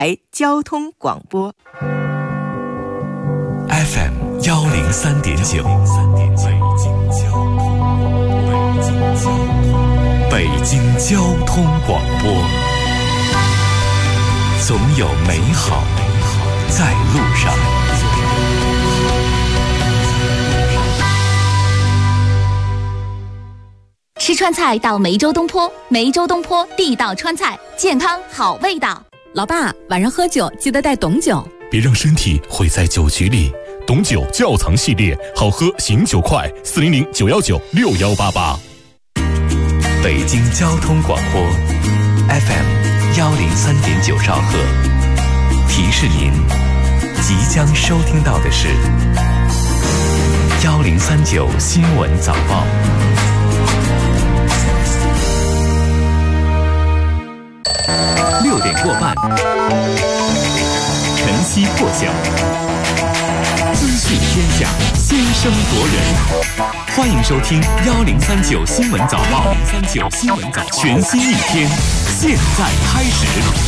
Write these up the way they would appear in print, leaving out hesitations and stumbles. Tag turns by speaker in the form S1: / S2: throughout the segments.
S1: 交通广播
S2: FM 103.9，北京交通广播，总有美好在路上。
S3: 吃川菜到梅州东坡，梅州东坡地道川菜，健康好味道。
S4: 老爸，晚上喝酒记得带董酒，
S2: 别让身体毁在酒局里。董酒窖藏系列，好喝醒酒快，400-919-6188。北京交通广播 FM 103.9兆赫，提示您即将收听到的是1039新闻早报。6点过半，晨曦破晓，资讯天下，先声夺人。欢迎收听1039新闻早报，1039新闻早报，全新一天，现在开始。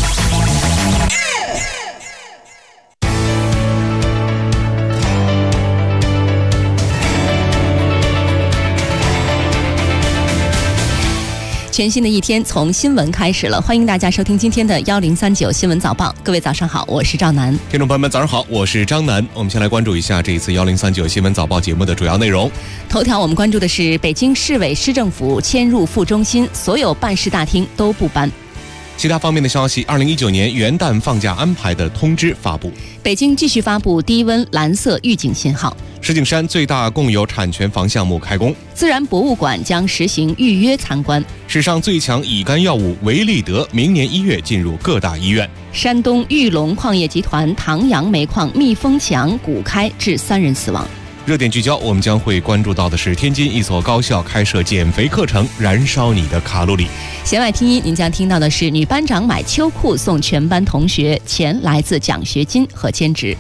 S4: 全新的一天从新闻开始了，欢迎大家收听今天的1039新闻早报。各位早上好，我是赵楠。
S5: 听众朋友们早上好，我是张楠。我们先来关注一下这一次1039新闻早报节目的主要内容。
S4: 头条我们关注的是北京市委市政府迁入副中心，所有办事大厅都不搬。
S5: 其他方面的消息，2019年元旦放假安排的通知发布。
S4: 北京继续发布低温蓝色预警信号。
S5: 石景山最大共有产权房项目开工。
S4: 自然博物馆将实行预约参观。
S5: 史上最强乙肝药物维利德明年1月进入各大医院。
S4: 山东玉龙矿业集团唐阳煤矿密封墙鼓开，致3人死亡。
S5: 热点聚焦，我们将会关注到的是天津一所高校开设减肥课程，燃烧你的卡路里。
S4: 弦外听音，您将听到的是女班长买秋裤送全班同学，钱来自奖学金和兼职。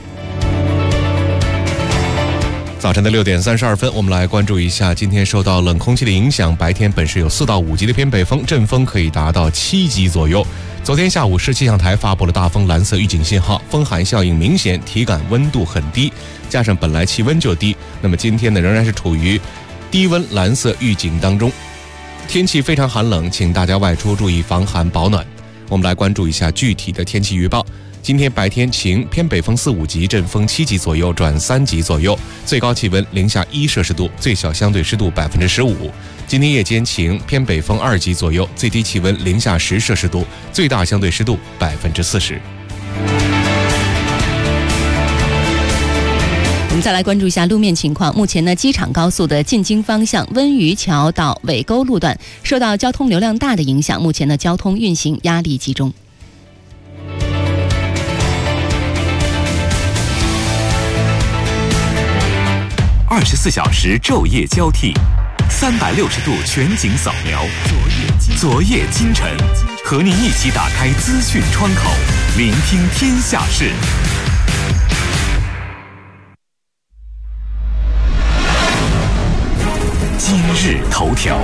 S5: 早晨的6点32分，我们来关注一下今天受到冷空气的影响，白天本市有4到5级的偏北风，阵风可以达到7级左右。昨天下午市气象台发布了大风蓝色预警信号，风寒效应明显，体感温度很低，加上本来气温就低，那么今天呢仍然是处于低温蓝色预警当中，天气非常寒冷，请大家外出注意防寒保暖。我们来关注一下具体的天气预报。今天白天晴，偏北风4、5级，阵风7级左右转3级左右，最高气温零下1摄氏度，最小相对湿度15%。今天夜间晴，偏北风2级左右，最低气温零下10摄氏度，最大相对湿度40%。
S4: 我们再来关注一下路面情况。目前呢，机场高速的进京方向温榆桥到尾沟路段受到交通流量大的影响，目前的交通运行压力集中。
S2: 24小时昼夜交替，360度全景扫描，昨夜今晨，和您一起打开资讯窗口，聆听天下事。今日头条。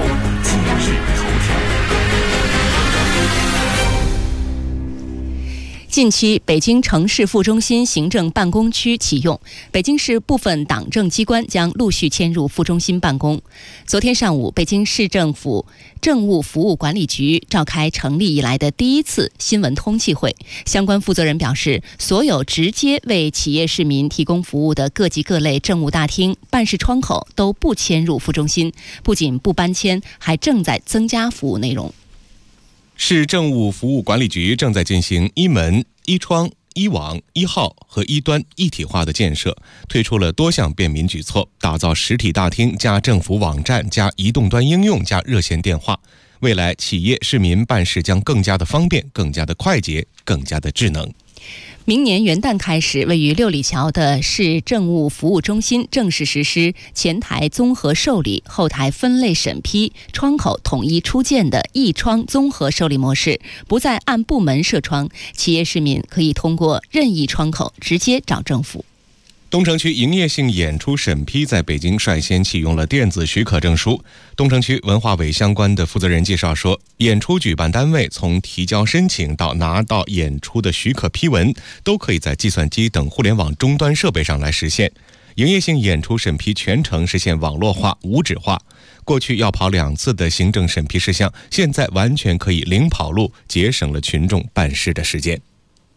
S4: 近期，北京城市副中心行政办公区启用，北京市部分党政机关将陆续迁入副中心办公。昨天上午，北京市政府政务服务管理局召开成立以来的第一次新闻通气会，相关负责人表示，所有直接为企业市民提供服务的各级各类政务大厅、办事窗口都不迁入副中心，不仅不搬迁，还正在增加服务内容。
S5: 市政务服务管理局正在进行一门、一窗、一网、一号和一端一体化的建设，推出了多项便民举措，打造实体大厅加政府网站加移动端应用加热线电话。未来企业市民办事将更加的方便、更加的快捷、更加的智能。
S4: 明年元旦开始，位于六里桥的市政务服务中心正式实施前台综合受理、后台分类审批、窗口统一出件的一窗综合受理模式，不再按部门设窗，企业市民可以通过任意窗口直接找政府。
S5: 东城区营业性演出审批在北京率先启用了电子许可证书。东城区文化委相关的负责人介绍说，演出举办单位从提交申请到拿到演出的许可批文，都可以在计算机等互联网终端设备上来实现。营业性演出审批全程实现网络化、无纸化。过去要跑2次的行政审批事项，现在完全可以零跑路，节省了群众办事的时间。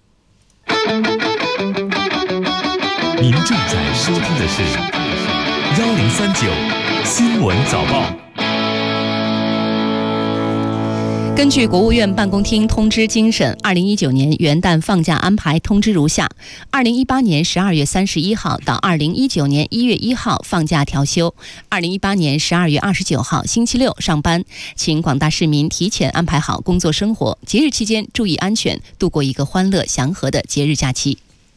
S2: 您正在收听的是1039新闻早报。
S4: 根据国务院办公厅通知精神，2019年元旦放假安排通知如下：2018年12月31号到2019年1月1号放假调休；2018年12月29号星期六上班。请广大市民提前安排好工作生活，节日期间注意安全，度过一个欢乐祥和的节日假期。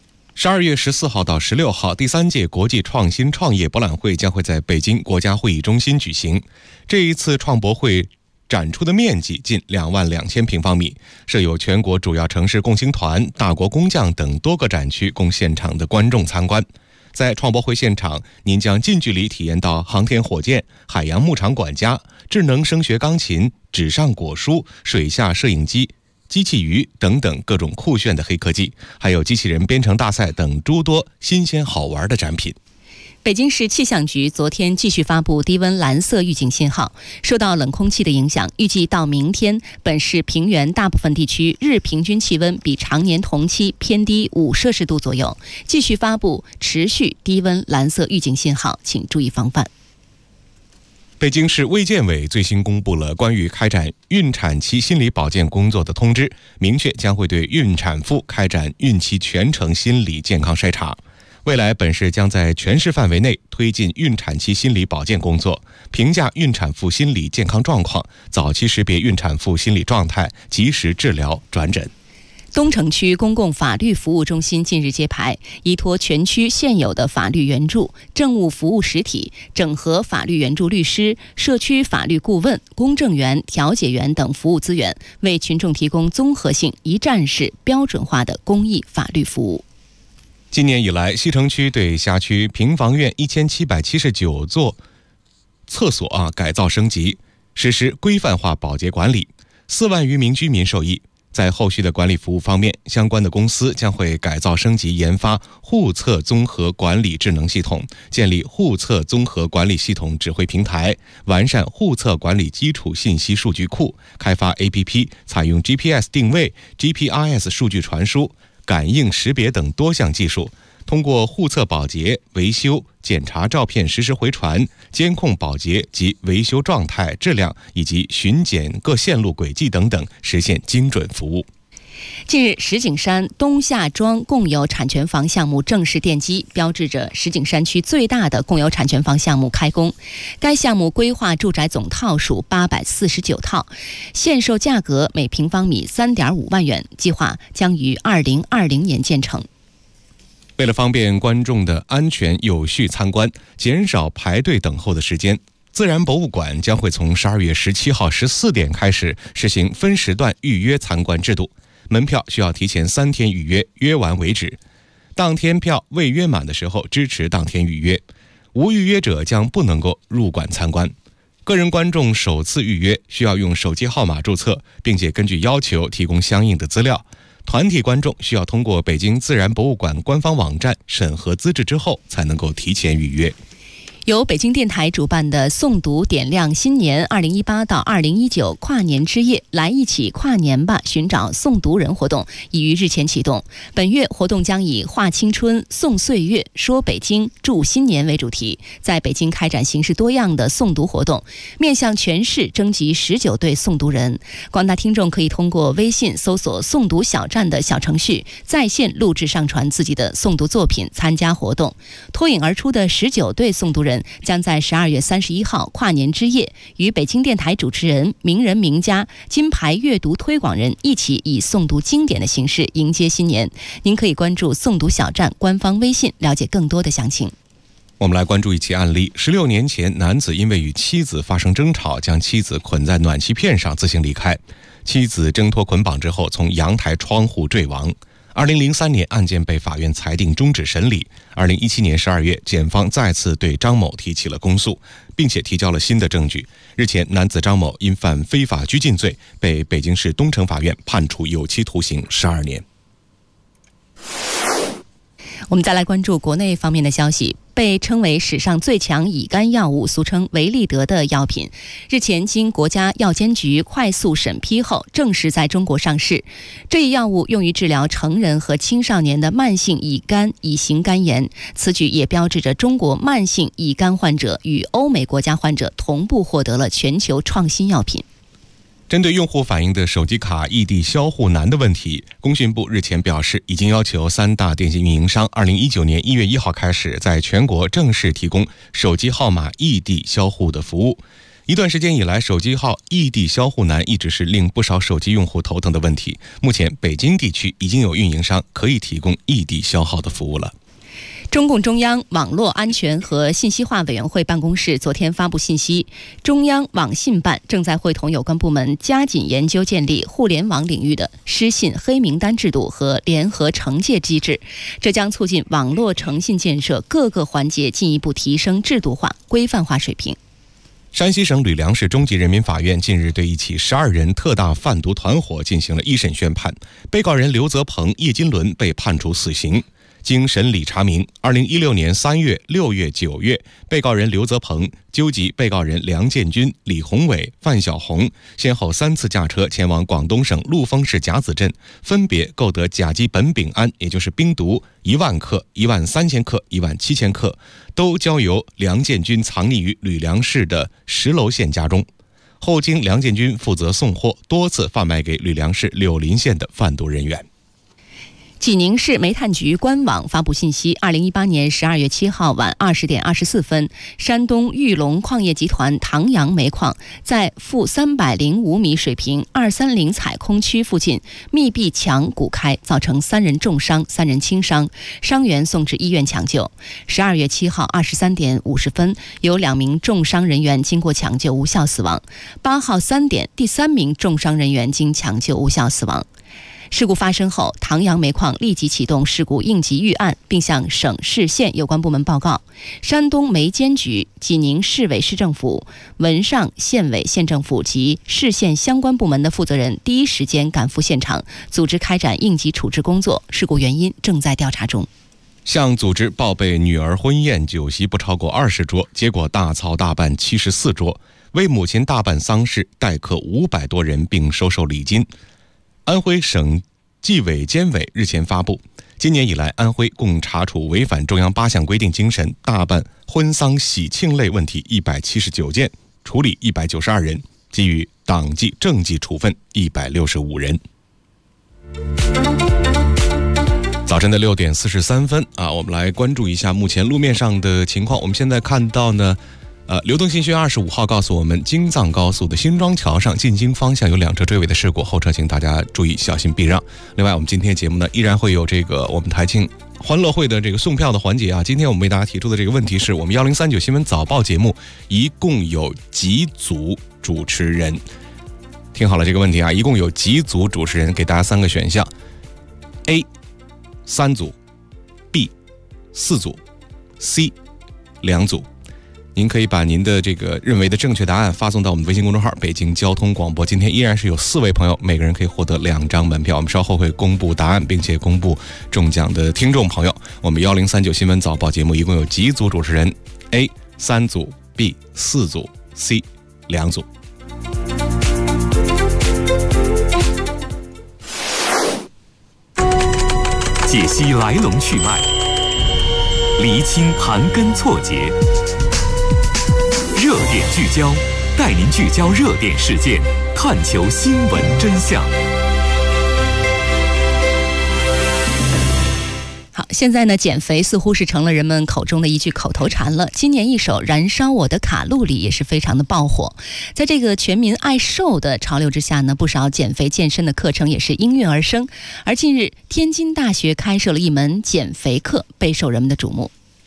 S5: 12月14号到16号，第3届国际创新创业博览会将会在北京国家会议中心举行。这一次创博会展出的面积近22000平方米，设有全国主要城市共青团、大国工匠等多个展区供现场的观众参观。在创博会现场，您将近距离体验到航天火箭、海洋牧场管家、智能声学钢琴、纸上果蔬、水下摄影机、机器鱼等等各种酷炫的黑科技，还有机器人编程大赛等诸多新鲜好玩的展品。
S4: 北京市气象局昨天继续发布低温蓝色预警信号，受到冷空气的影响，预计到明天，本市平原大部分地区日平均气温比常年同期偏低5摄氏度左右，继续发布持续低温蓝色预警信号，请注意防范。
S5: 北京市卫健委最新公布了关于开展孕产期心理保健工作的通知，明确将会对孕产妇开展孕期全程心理健康筛查。未来本市将在全市范围内推进孕产期心理保健工作，评价孕产妇心理健康状况，早期识别孕产妇心理状态，及时治疗转诊。
S4: 东城区公共法律服务中心近日揭牌，依托全区现有的法律援助、政务服务实体，整合法律援助律师、社区法律顾问、公证员、调解员等服务资源，为群众提供综合性、一站式、标准化的公益法律服务。
S5: 今年以来，西城区对辖区平房院1779座厕所改造升级，实施规范化保洁管理，4万余名居民受益。在后续的管理服务方面，相关的公司将会改造升级研发户厕综合管理智能系统，建立户厕综合管理系统指挥平台，完善户厕管理基础信息数据库，开发 APP， 采用 GPS 定位、GPRS 数据传输、感应识别等多项技术，通过户厕保洁、维修、检查照片实时回传，监控保洁及维修状态、质量以及巡检各线路轨迹等等，实现精准服务。
S4: 近日，石景山东夏庄共有产权房项目正式奠基，标志着石景山区最大的共有产权房项目开工。该项目规划住宅总套数849套，限售价格每平方米3.5万元，计划将于2020年建成。
S5: 为了方便观众的安全有序参观，减少排队等候的时间，自然博物馆将会从12月17号14点开始实行分时段预约参观制度，门票需要提前3天预约，约完为止。当天票未约满的时候，支持当天预约，无预约者将不能够入馆参观。个人观众首次预约需要用手机号码注册，并且根据要求提供相应的资料。团体观众需要通过北京自然博物馆官方网站审核资质之后，才能够提前预约。
S4: 由北京电台主办的诵读点亮新年2018到2019跨年之夜，来一起跨年吧，寻找诵读人活动已于日前启动。本月活动将以画青春、诵岁月、说北京、祝新年为主题，在北京开展形式多样的诵读活动，面向全市征集19对诵读人。广大听众可以通过微信搜索诵读小站的小程序，在线录制上传自己的诵读作品参加活动。脱颖而出的19对诵读人将在12月31号跨年之夜，与北京电台主持人、名人名家、金牌阅读推广人一起以诵读经典的形式迎接新年。您可以关注诵读小站官方微信，了解更多的详情。
S5: 我们来关注一起案例。16年前，男子因为与妻子发生争吵，将妻子捆在暖气片上自行离开。妻子挣脱捆绑之后，从阳台窗户坠亡。 2003年案件被法院裁定终止审理。2017年12月，检方再次对张某提起了公诉，并且提交了新的证据。日前，男子张某因犯非法拘禁罪，被北京市东城法院判处有期徒刑12年。
S4: 我们再来关注国内方面的消息。被称为史上最强乙肝药物，俗称维利德的药品，日前经国家药监局快速审批后，正式在中国上市。这一药物用于治疗成人和青少年的慢性乙肝、乙型肝炎。此举也标志着中国慢性乙肝患者与欧美国家患者同步获得了全球创新药品。
S5: 针对用户反映的手机卡异地销户难的问题，工信部日前表示，已经要求3大电信运营商2019年1月1号开始在全国正式提供手机号码异地销户的服务。一段时间以来，手机号异地销户难一直是令不少手机用户头疼的问题。目前，北京地区已经有运营商可以提供异地销号的服务了。
S4: 中共中央网络安全和信息化委员会办公室昨天发布信息，中央网信办正在会同有关部门加紧研究建立互联网领域的失信黑名单制度和联合惩戒机制，这将促进网络诚信建设各个环节进一步提升制度化、规范化水平。
S5: 山西省吕梁市中级人民法院近日对一起12人特大贩毒团伙进行了一审宣判，被告人刘泽鹏、叶金伦被判处死刑。经审理查明，2016年3月、6月、9月，被告人刘泽鹏纠集被告人梁建军、李宏伟、范小红，先后3次驾车前往广东省陆丰市甲子镇，分别购得甲基苯丙胺，也就是冰毒1万克、13000克、17000克，都交由梁建军藏匿于吕梁市的石楼县家中。后经梁建军负责送货，多次贩卖给吕梁市柳林县的贩毒人员。
S4: 济宁市煤炭局官网发布信息，2018年12月7号晚20点24分，山东玉龙矿业集团唐阳煤矿在负305米水平230采空区附近密闭墙鼓开，造成3人重伤、3人轻伤，伤员送至医院抢救。12月7号23点50分，有2名重伤人员经过抢救无效死亡。8号3点，第3名重伤人员经抢救无效死亡。事故发生后，唐阳煤矿立即启动事故应急预案，并向省市县有关部门报告。山东煤监局、济宁市委市政府、文上县委县政府及市县相关部门的负责人第一时间赶赴现场，组织开展应急处置工作。事故原因正在调查中。
S5: 向组织报备女儿婚宴酒席不超过20桌，结果大操大办74桌，为母亲大办丧事，待客500多人，并收受礼金。安徽省纪委监委日前发布，今年以来，安徽共查处违反中央8项规定精神大办婚丧喜庆类问题179件，处理192人，给予党纪政纪处分165人。早晨的6点43分我们来关注一下目前路面上的情况。我们现在看到呢，流动信息25号告诉我们，京藏高速的新庄桥上进京方向有2车追尾的事故，后车请大家注意小心避让。另外，我们今天节目呢依然会有这个我们台庆欢乐会的这个送票的环节今天我们为大家提出的这个问题是，我们1039新闻早报节目一共有几组主持人？听好了这个问题一共有几组主持人？给大家3个选项 ：A 3组 ，B 4组 ，C 2组。您可以把您的这个认为的正确答案发送到我们的微信公众号北京交通广播。今天依然是有4位朋友，每个人可以获得2张门票。我们稍后会公布答案，并且公布中奖的听众朋友。我们1039新闻早报节目一共有几组主持人？ A 3组， B 4组， C 2组。
S2: 解析来龙去脉，厘清盘根错节，热点聚焦，带您聚焦热点事件，探求新闻真相。
S4: 好，现在呢，减肥似乎是成了人们口中的一句口头禅了。今年一首《燃烧我的卡路里》也是非常的爆火。在这个全民爱瘦的潮流之下呢，不少减肥健身的课程也是应运而生。而近日，天津大学开设了一门减肥课，备受人们的瞩目。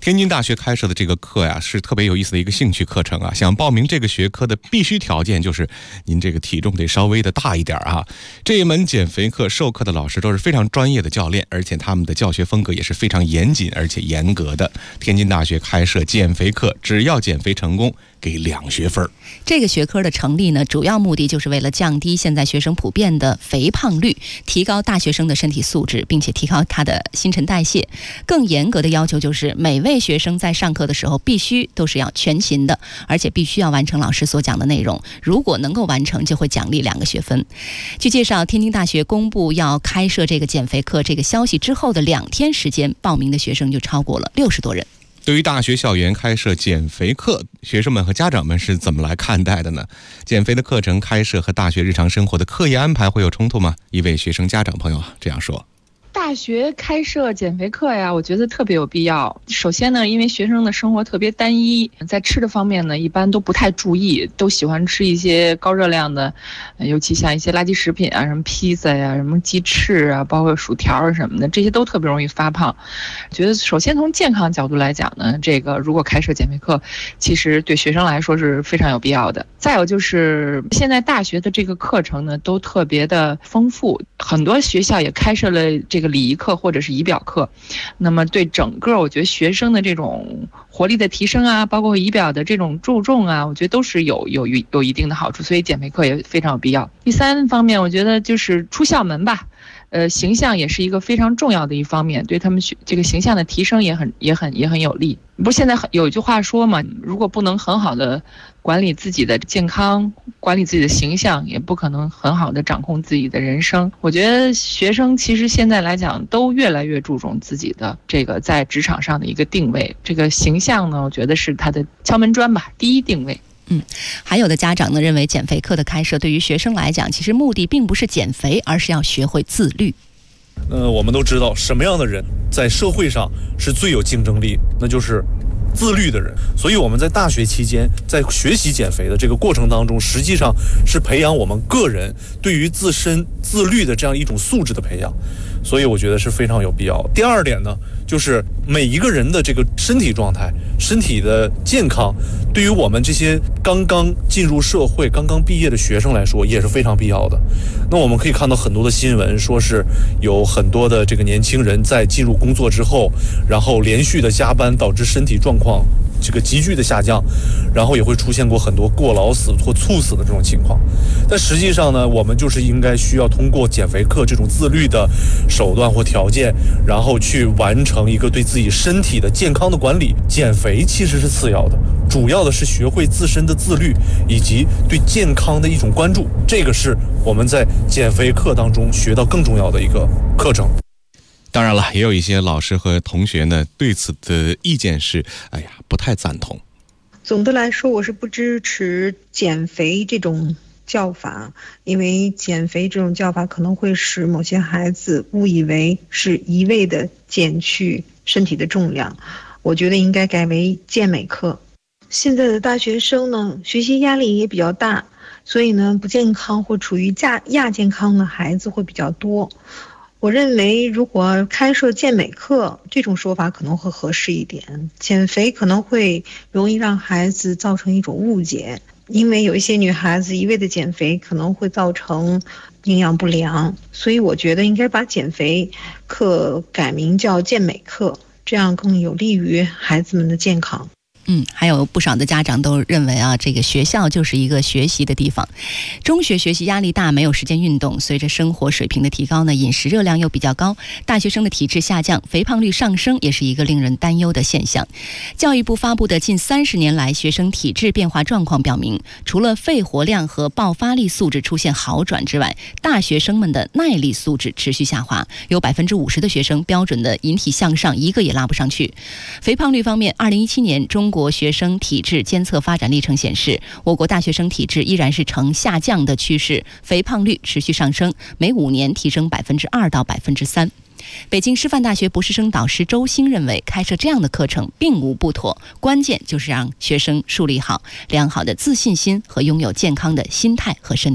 S5: 天津大学开设的这个课呀，是特别有意思的一个兴趣课程啊。想报名这个学科的必须条件就是您这个体重得稍微的大一点啊。这一门减肥课授课的老师都是非常专业的教练，而且他们的教学风格也是非常严谨而且严格的。天津大学开设减肥课，只要减肥成功，给2学分。
S4: 这个学科的成立呢，主要目的就是为了降低现在学生普遍的肥胖率，提高大学生的身体素质，并且提高他的新陈代谢。更严格的要求就是每位学生在上课的时候必须都是要全勤的，而且必须要完成老师所讲的内容。如果能够完成，就会奖励2个学分。据介绍，天津大学公布要开设这个减肥课这个消息之后的2天时间，报名的学生就超过了60多人。
S5: 对于大学校园开设减肥课，学生们和家长们是怎么来看待的呢？减肥的课程开设和大学日常生活的课业安排会有冲突吗？一位学生家长朋友这样说。
S6: 大学开设减肥课呀，我觉得特别有必要。首先呢，因为学生的生活特别单一，在吃的方面呢，一般都不太注意，都喜欢吃一些高热量的，尤其像一些垃圾食品啊，什么披萨呀、什么鸡翅啊，包括薯条啊什么的，这些都特别容易发胖。觉得首先从健康角度来讲呢，这个如果开设减肥课，其实对学生来说是非常有必要的。再有就是现在大学的这个课程呢，都特别的丰富，很多学校也开设了这个礼仪课或者是仪表课，那么对整个我觉得学生的这种活力的提升啊，包括仪表的这种注重啊，我觉得都是有一定的好处，所以减肥课也非常有必要。第三方面，我觉得就是出校门吧，形象也是一个非常重要的一方面，对他们这个形象的提升也很有利。不是现在有一句话说嘛，如果不能很好的管理自己的健康，管理自己的形象，也不可能很好的掌控自己的人生。我觉得学生其实现在来讲都越来越注重自己的这个在职场上的一个定位，这个形象呢，我觉得是他的敲门砖吧，第一定位。
S4: 还有的家长呢认为减肥课的开设对于学生来讲，其实目的并不是减肥，而是要学会自律。
S7: 我们都知道什么样的人在社会上是最有竞争力，那就是自律的人。所以我们在大学期间，在学习减肥的这个过程当中，实际上是培养我们个人对于自身自律的这样一种素质的培养，所以我觉得是非常有必要。第二点呢，就是每一个人的这个身体状态、身体的健康，对于我们这些刚刚进入社会、刚刚毕业的学生来说也是非常必要的。那我们可以看到很多的新闻，说是有很多的这个年轻人在进入工作之后，然后连续的加班，导致身体状况这个急剧的下降，然后也会出现过很多过劳死或猝死的这种情况。但实际上呢，我们就是应该需要通过减肥课这种自律的手段或条件，然后去完成一个对自己身体的健康的管理。减肥其实是次要的，主要的是学会自身的自律以及对健康的一种关注，这个是我们在减肥课当中学到更重要的一个课程。
S5: 当然了，也有一些老师和同学呢对此的意见是不太赞同。
S8: 总的来说，我是不支持减肥这种叫法，因为减肥这种叫法可能会使某些孩子误以为是一味的减去身体的重量。我觉得应该改为健美课。现在的大学生呢，学习压力也比较大，所以呢，不健康或处于亚健康的孩子会比较多。我认为如果开设健美课，这种说法可能会合适一点。减肥可能会容易让孩子造成一种误解，因为有一些女孩子一味的减肥可能会造成营养不良，所以我觉得应该把减肥课改名叫健美课，这样更有利于孩子们的健康。
S4: 还有不少的家长都认为这个学校就是一个学习的地方。中学学习压力大，没有时间运动，随着生活水平的提高呢，饮食热量又比较高，大学生的体质下降，肥胖率上升，也是一个令人担忧的现象。教育部发布的近30年来学生体质变化状况表明，除了肺活量和爆发力素质出现好转之外，大学生们的耐力素质持续下滑，有50%的学生标准的引体向上一个也拉不上去。肥胖率方面，2017年中国学生体质监测发展历程显示，我国大学生体质依然是呈下降的趋势，肥胖率持续上升，每5年提升2%到3%。北京师范大学博士生导师周兴认为，开设这样的课程并无不妥，关键就是让学生树立好良好的自信心和拥有健康的心态和身体。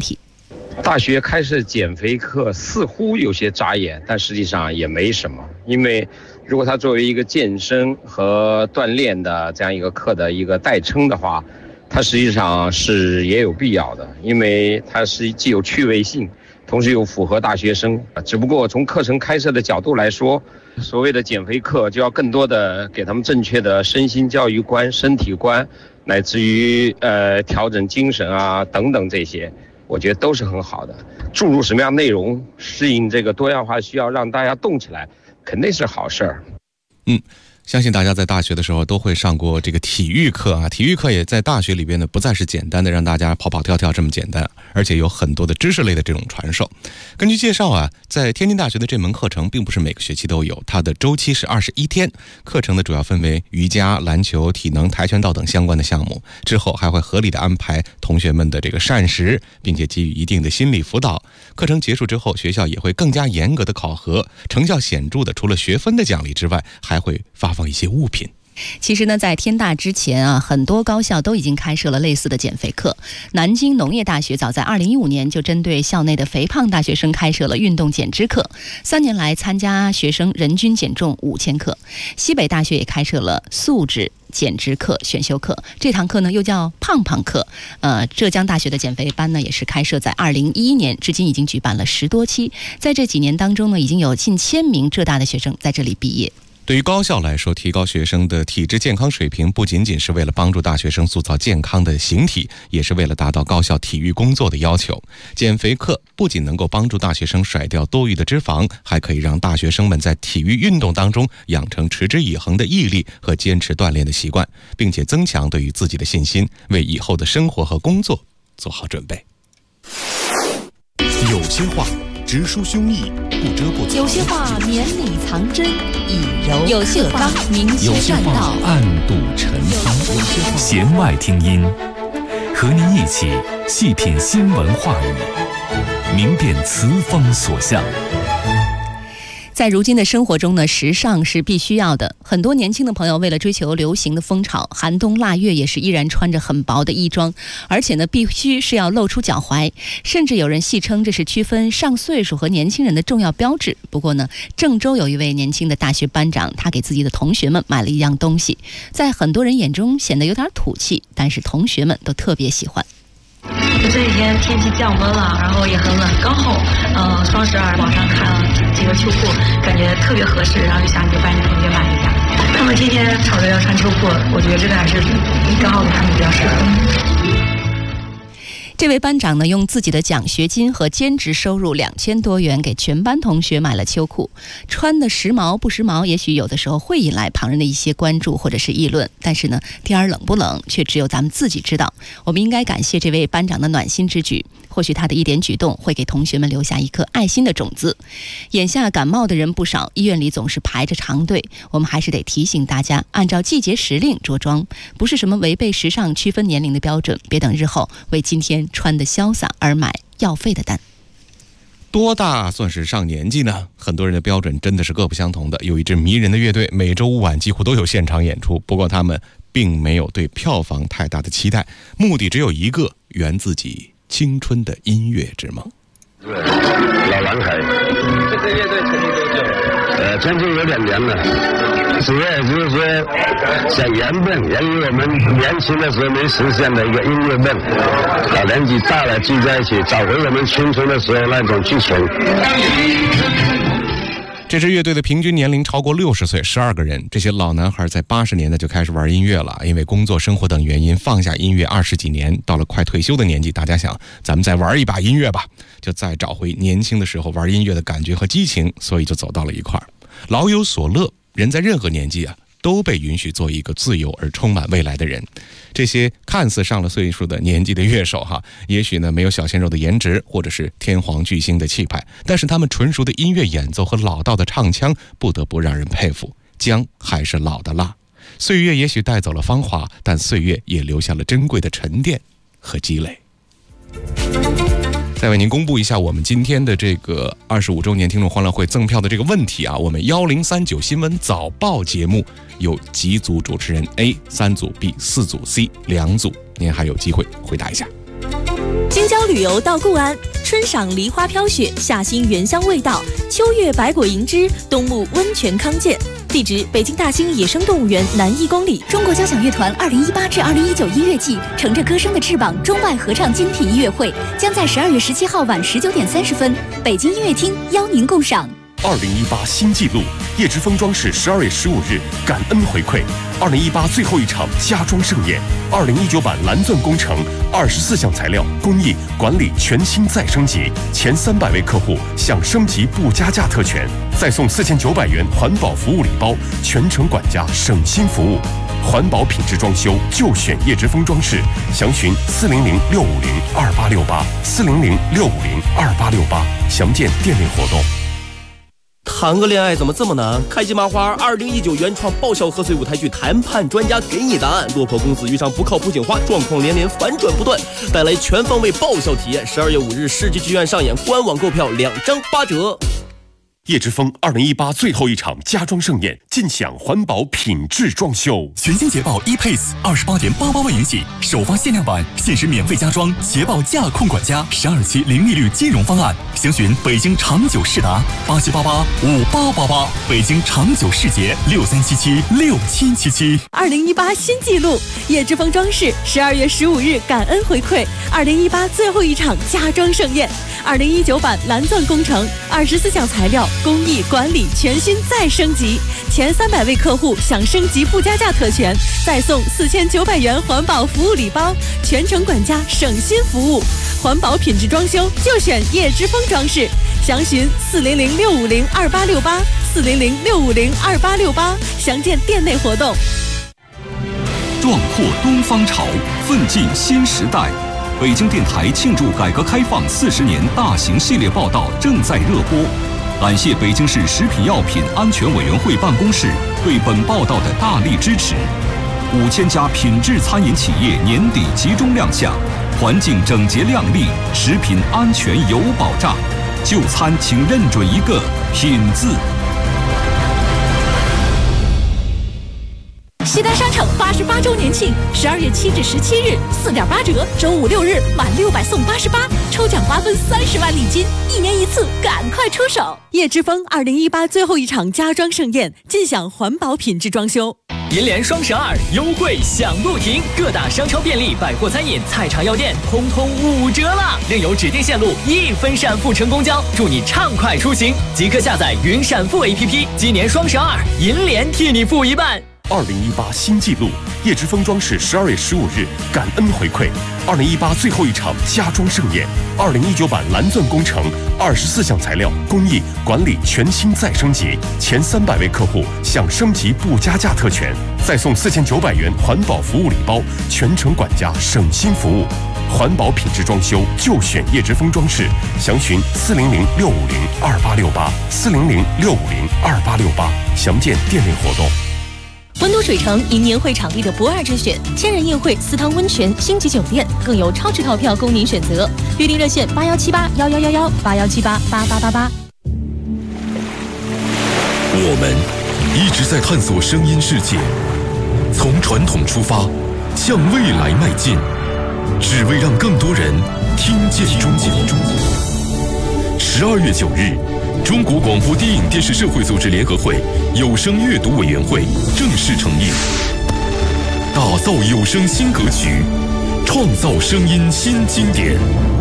S9: 大学开设减肥课似乎有些扎眼，但实际上也没什么。因为如果它作为一个健身和锻炼的这样一个课的一个代称的话，它实际上是也有必要的，因为它是既有趣味性，同时又符合大学生。只不过从课程开设的角度来说，所谓的减肥课就要更多的给他们正确的身心教育观、身体观，乃至于调整精神啊等等这些。我觉得都是很好的，注入什么样内容，适应这个多样化需要，让大家动起来，肯定是好事儿。
S5: 相信大家在大学的时候都会上过这个体育课啊，体育课也在大学里边呢，不再是简单的让大家跑跑跳跳这么简单，而且有很多的知识类的这种传授。根据介绍啊，在天津大学的这门课程并不是每个学期都有，它的周期是21天，课程呢主要分为瑜伽、篮球、体能、跆拳道等相关的项目，之后还会合理的安排同学们的这个膳食，并且给予一定的心理辅导。课程结束之后，学校也会更加严格的考核，成效显著的除了学分的奖励之外，还会发放一些物品。
S4: 其实呢，在天大之前啊，很多高校都已经开设了类似的减肥课。南京农业大学早在2015年就针对校内的肥胖大学生开设了运动减脂课，3年来参加学生人均减重5000克。西北大学也开设了素质减脂课选修课，这堂课呢又叫胖胖课。浙江大学的减肥班呢也是开设在2011年，至今已经举办了10多期。在这几年当中呢，已经有近1000名浙大的学生在这里毕业。
S5: 对于高校来说，提高学生的体质健康水平，不仅仅是为了帮助大学生塑造健康的形体，也是为了达到高校体育工作的要求。减肥课不仅能够帮助大学生甩掉多余的脂肪，还可以让大学生们在体育运动当中养成持之以恒的毅力和坚持锻炼的习惯，并且增强对于自己的信心，为以后的生活和工作做好准备。
S2: 有些话直抒胸臆，不遮不藏；
S3: 有些话绵里藏针，以柔
S4: 有些话明
S2: 有些
S4: 确栈道
S2: 话，暗度陈仓。弦外听音，和您一起细品新闻话语，明辨词风所向。
S4: 在如今的生活中呢，时尚是必须要的。很多年轻的朋友为了追求流行的风潮，寒冬腊月也是依然穿着很薄的衣装，而且呢，必须是要露出脚踝。甚至有人戏称这是区分上岁数和年轻人的重要标志。不过呢，郑州有一位年轻的大学班长，他给自己的同学们买了一样东西，在很多人眼中显得有点土气，但是同学们都特别喜欢。
S10: 这几天天气降温了，然后也很冷，刚好双12网上看了几个秋裤，感觉特别合适，然后就想给班里同学买一下。他们天天吵着要穿秋裤，我觉得这个还是刚好给他们比较适合。
S4: 这位班长呢，用自己的奖学金和兼职收入2000多元给全班同学买了秋裤。穿的时髦不时髦，也许有的时候会引来旁人的一些关注或者是议论，但是呢，天儿冷不冷，却只有咱们自己知道。我们应该感谢这位班长的暖心之举，或许他的一点举动会给同学们留下一颗爱心的种子。眼下感冒的人不少，医院里总是排着长队，我们还是得提醒大家，按照季节时令着装，不是什么违背时尚区分年龄的标准，别等日后为今天穿得潇洒而买要费的单。
S5: 多大算是上年纪呢？很多人的标准真的是各不相同的。有一支迷人的乐队，每周5晚几乎都有现场演出，不过他们并没有对票房太大的期待，目的只有一个，圆自己青春的音乐之梦。
S11: 老蓝海，
S9: 这支乐队成立多久？
S11: 成立有2年了，主要就是说想圆于我们年轻的时候没实现的一个音乐梦，老年纪大了聚在一起，找回我们青春的时候那种激情。
S5: 这支乐队的平均年龄超过60岁，12个人。这些老男孩在80年代就开始玩音乐了，因为工作、生活等原因放下音乐20几年，到了快退休的年纪，大家想，咱们再玩一把音乐吧，就再找回年轻的时候玩音乐的感觉和激情，所以就走到了一块儿。老有所乐，人在任何年纪啊，都被允许做一个自由而充满未来的人。这些看似上了岁数的年纪的乐手也许呢没有小鲜肉的颜值，或者是天皇巨星的气派，但是他们纯熟的音乐演奏和老道的唱腔，不得不让人佩服。姜还是老的辣，岁月也许带走了芳华，但岁月也留下了珍贵的沉淀和积累。再为您公布一下我们今天的这个25周年听众欢乐会赠票的这个问题啊，我们1039新闻早报节目有几组主持人 A 3组 B 4组 C 2组，您还有机会回答一下。
S3: 精
S12: 青椒旅游到固安，春赏梨花飘雪，夏兴原香味道，秋月百果盈枝，冬沐温泉康健。地址：北京大兴野生动物园南1公里。
S3: 中国交响乐团2018至2019音乐季乘着歌声的翅膀中外合唱精品音乐会将在12月17号晚19点30分，北京音乐厅邀您共赏。
S13: 2018新纪录，叶之峰装饰12月15日感恩回馈2018最后一场家装盛宴，2019版蓝钻工程24项材料工艺管理全新再升级，前300位客户享升级不加价特权，再送4900元环保服务礼包，全程管家省心服务。环保品质装修就选叶之峰装饰，详询400-650-2868，400-650-2868，详见店内活动。
S14: 谈个恋爱怎么这么难？开心麻花2019原创爆笑贺岁舞台剧《谈判专家》给你答案。落魄公子遇上不靠谱警花，状况连连，反转不断，带来全方位爆笑体验。12月5日世纪剧院上演，官网购票2张8折。
S13: 叶之峰2018最后一场家装盛宴，尽享环保品质装修。
S15: 全新捷豹 ePace 28.88万元起，首发限量版，限时免费加装捷豹驾控管家，12期零利率金融方案。详询北京长久世达87885888，北京长久世捷63776777。
S12: 2018新纪录，叶之峰装饰12月15日感恩回馈2018最后一场家装盛宴，2019版蓝钻工程24项材料工艺管理全新再升级，前300位客户享升级不加价特权，再送4900元环保服务礼包，全程管家省心服务。环保品质装修就选叶之峰装饰，详询400-650-2868，400-650-2868，详见店内活动。
S16: 壮阔东方潮，奋进新时代。北京电台庆祝改革开放40年大型系列报道正在热播，感谢北京市食品药品安全委员会办公室对本报道的大力支持。5000家品质餐饮企业年底集中亮相，环境整洁亮丽，食品安全有保障。就餐请认准一个品字。
S12: 西单商场88周年庆，12月7至17日4.8折，周5、6日满600送88，抽奖瓜分30万礼金，1年1次，赶快出手！叶之峰2018最后一场家装盛宴，尽享环保品质装修。
S17: 银联双12优惠享不停，各大商超便利、百货餐饮、菜场药店通通5折啦！另有指定线路1分闪付乘公交，祝你畅快出行！即刻下载云闪付 APP， 今年双12，银联替你付一半。
S13: 2018新纪录，叶之峰装饰12月15日感恩回馈2018最后一场家装盛宴，2019版蓝钻工程24项材料工艺管理全新再升级，前300位客户享升级不加价特权，再送4900元环保服务礼包，全程管家省心服务。环保品质装修就选叶之峰装饰，详询400-650-2868，400-650-2868，详见店内活动。
S12: 温都水城迎年会场地的不二之选，千人宴会、私汤温泉、星级酒店，更有超值套票供您选择。预订热线81781111，81788888。
S15: 我们一直在探索声音世界，从传统出发，向未来迈进，只为让更多人听见中国。12月9日。中国广播电影电视社会组织联合会有声阅读委员会正式成立，打造有声新格局，创造声音新经典。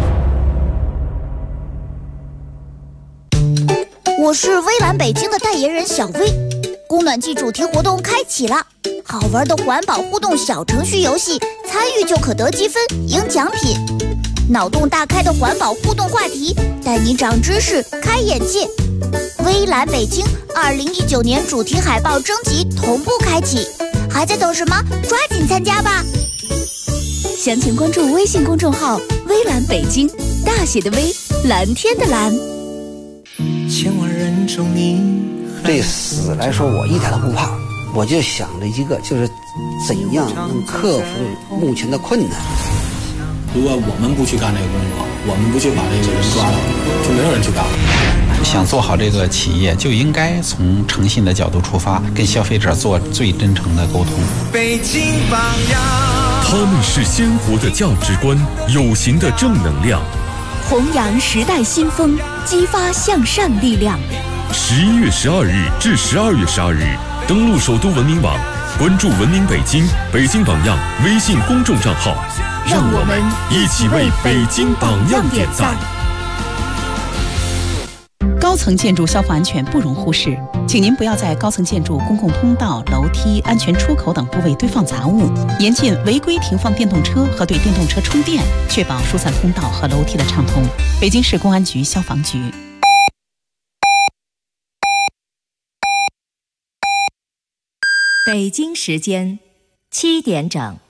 S18: 我是微蓝北京的代言人小薇，供暖季主题活动开启了，好玩的环保互动小程序游戏，参与就可得积分赢奖品。脑洞大开的环保互动话题，带你长知识、开眼界。微蓝北京2019年主题海报征集同步开启，还在等什么？抓紧参加吧！
S3: 详情关注微信公众号“微蓝北京”，大写的微，蓝天的蓝。
S19: 千万人中你，对死来说我一点都不怕，我就想着一个，就是怎样能克服目前的困难。
S20: 如果我们不去干这个工作，我们不去把这个人抓了，就没有人去干了。
S21: 想做好这个企业，就应该从诚信的角度出发，跟消费者做最真诚的沟通。
S19: 北京榜样。
S1: 他们是鲜活的价值观，有形的正能量，
S3: 弘扬时代新风，激发向善力量。
S1: 11月12日至12月12日，登录首都文明网，关注文明北京、北京榜样微信公众账号，让我们一起为北京榜样点赞。
S22: 高层建筑消防安全不容忽视，请您不要在高层建筑公共通道、楼梯、安全出口等部位堆放杂物，严禁违规停放电动车和对电动车充电，确保疏散通道和楼梯的畅通。北京市公安局消防局。
S23: 北京时间7点整。